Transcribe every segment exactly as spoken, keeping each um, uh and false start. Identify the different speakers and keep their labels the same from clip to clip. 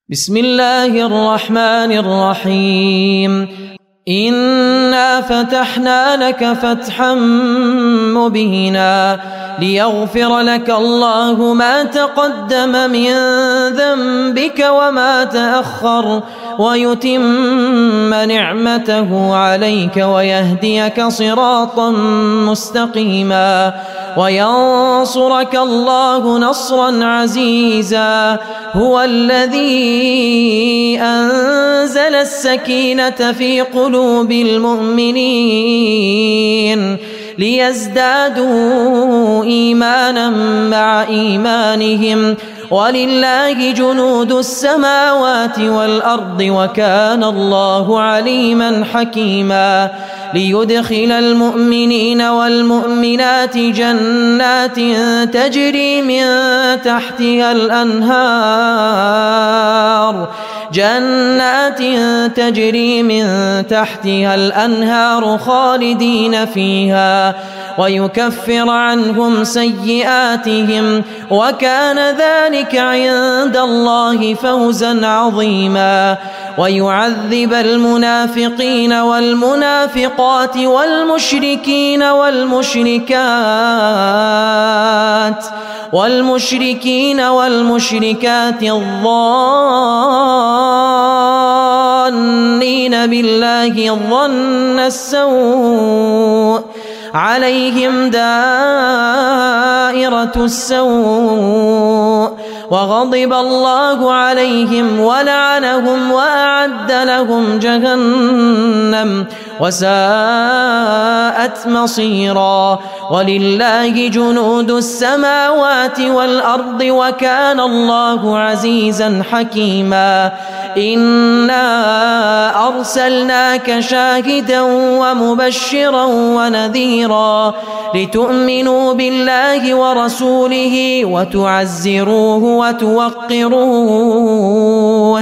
Speaker 1: بسم الله الرحمن الرحيم إنا فتحنا لك فتحا مبينا ليغفر لك الله ما تقدم من ذنبك وما تأخر ويتم نعمته عليك ويهديك صراطا مستقيما وينصرك الله نصرا عزيزا هو الذي أنزل السكينة في قلوب المؤمنين ليزدادوا إيمانا مع إيمانهم ولله جنود السماوات والأرض وكان الله عليما حكيما ليدخل المؤمنين والمؤمنات جنات تجري من تحتها الأنهار جنات تجري من تحتها الأنهار خالدين فيها ويكفر عنهم سيئاتهم وكان ذلك عند الله فوزا عظيما ويعذب المنافقين والمنافقات والمشركين والمشركات والمشركين والمشركات الظانين بالله ظن السوء عليهم دائرة السوء وغضب الله عليهم ولعنهم وأعد لهم جهنم وساءت مصيرا ولله جنود السماوات والأرض وكان الله عزيزا حكيما إنا أرسلناك شاهدا ومبشرا ونذيرا لتؤمنوا بالله ورسوله وتعزروه وتوقروه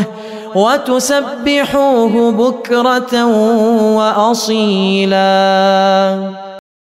Speaker 1: وتسبحوه بكرة وأصيلا.